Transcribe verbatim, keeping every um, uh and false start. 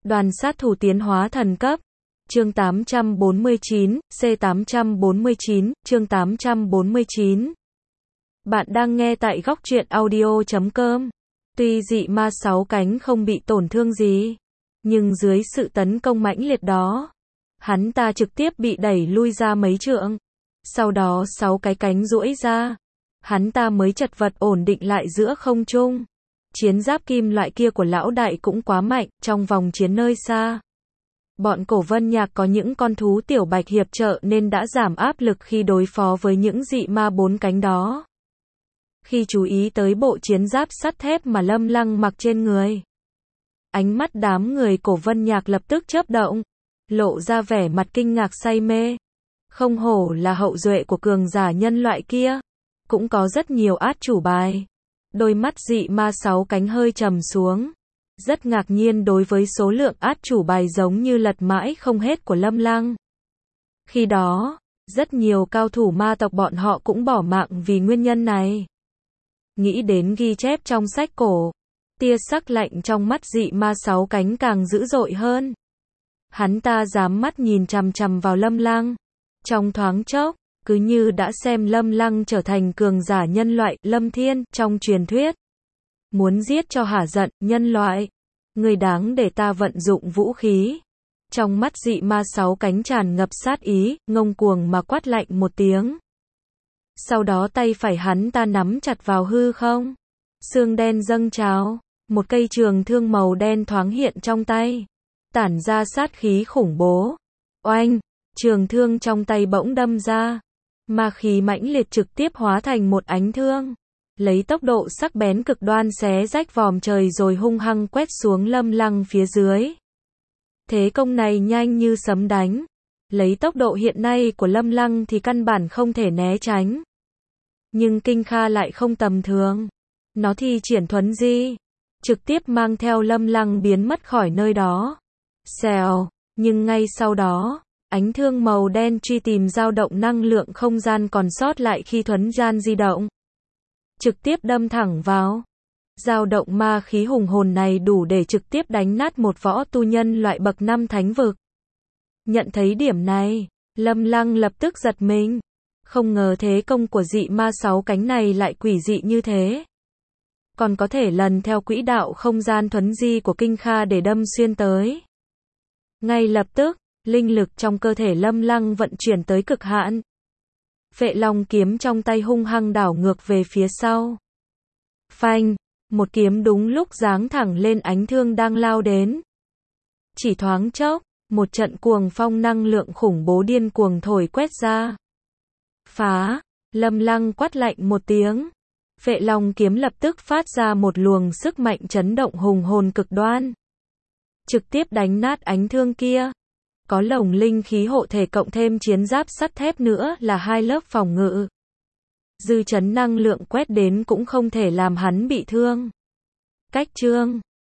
Đoàn sát thủ tiến hóa thần cấp. Chương tám trăm bốn mươi chín, C tám trăm bốn mươi chín, chương tám trăm bốn mươi chín. Bạn đang nghe tại góc truyện audio chấm com. Tuy dị ma sáu cánh không bị tổn thương gì, nhưng dưới sự tấn công mãnh liệt đó, hắn ta trực tiếp bị đẩy lui ra mấy trượng. Sau đó sáu cái cánh duỗi ra, hắn ta mới chật vật ổn định lại giữa không trung. Chiến giáp kim loại kia của lão đại cũng quá mạnh, trong vòng chiến nơi xa. Bọn Cổ Vân Nhạc có những con thú tiểu bạch hiệp trợ nên đã giảm áp lực khi đối phó với những dị ma bốn cánh đó. Khi chú ý tới bộ chiến giáp sắt thép mà Lâm Lăng mặc trên người, ánh mắt đám người Cổ Vân Nhạc lập tức chớp động, lộ ra vẻ mặt kinh ngạc say mê. Không hổ là hậu duệ của cường giả nhân loại kia, cũng có rất nhiều át chủ bài. Đôi mắt dị ma sáu cánh hơi trầm xuống, rất ngạc nhiên đối với số lượng át chủ bài giống như lật mãi không hết của Lâm Lăng. Khi đó, rất nhiều cao thủ ma tộc bọn họ cũng bỏ mạng vì nguyên nhân này. Nghĩ đến ghi chép trong sách cổ, tia sắc lạnh trong mắt dị ma sáu cánh càng dữ dội hơn. Hắn ta dám mắt nhìn chằm chằm vào Lâm Lăng. Trong thoáng chốc, cứ như đã xem Lâm Lăng trở thành cường giả nhân loại, Lâm Thiên, trong truyền thuyết. Muốn giết cho hả giận, nhân loại. Người đáng để ta vận dụng vũ khí. Trong mắt dị ma sáu cánh tràn ngập sát ý, ngông cuồng mà quát lạnh một tiếng. Sau đó tay phải hắn ta nắm chặt vào hư không. Xương đen dâng trào, một cây trường thương màu đen thoáng hiện trong tay, tản ra sát khí khủng bố. Oanh, trường thương trong tay bỗng đâm ra, ma khí mãnh liệt trực tiếp hóa thành một ánh thương, lấy tốc độ sắc bén cực đoan xé rách vòm trời rồi hung hăng quét xuống Lâm Lăng phía dưới. Thế công này nhanh như sấm đánh, lấy tốc độ hiện nay của Lâm Lăng thì căn bản không thể né tránh. Nhưng Kinh Kha lại không tầm thường, nó thi triển thuấn di, trực tiếp mang theo Lâm Lăng biến mất khỏi nơi đó. Xèo, nhưng ngay sau đó, ánh thương màu đen truy tìm dao động năng lượng không gian còn sót lại khi thuấn gian di động, trực tiếp đâm thẳng vào. Dao động ma khí hùng hồn này đủ để trực tiếp đánh nát một võ tu nhân loại bậc năm thánh vực. Nhận thấy điểm này, Lâm Lăng lập tức giật mình. Không ngờ thế công của dị ma sáu cánh này lại quỷ dị như thế. Còn có thể lần theo quỹ đạo không gian thuấn di của Kinh Kha để đâm xuyên tới. Ngay lập tức, linh lực trong cơ thể Lâm Lăng vận chuyển tới cực hạn. Phệ Long kiếm trong tay hung hăng đảo ngược về phía sau. Phanh, một kiếm đúng lúc giáng thẳng lên ánh thương đang lao đến. Chỉ thoáng chốc, một trận cuồng phong năng lượng khủng bố điên cuồng thổi quét ra. Phá, Lâm Lăng quát lạnh một tiếng. Phệ Long kiếm lập tức phát ra một luồng sức mạnh chấn động hùng hồn cực đoan, trực tiếp đánh nát ánh thương kia. Có lồng linh khí hộ thể cộng thêm chiến giáp sắt thép nữa là hai lớp phòng ngự. Dư chấn năng lượng quét đến cũng không thể làm hắn bị thương. Cách chương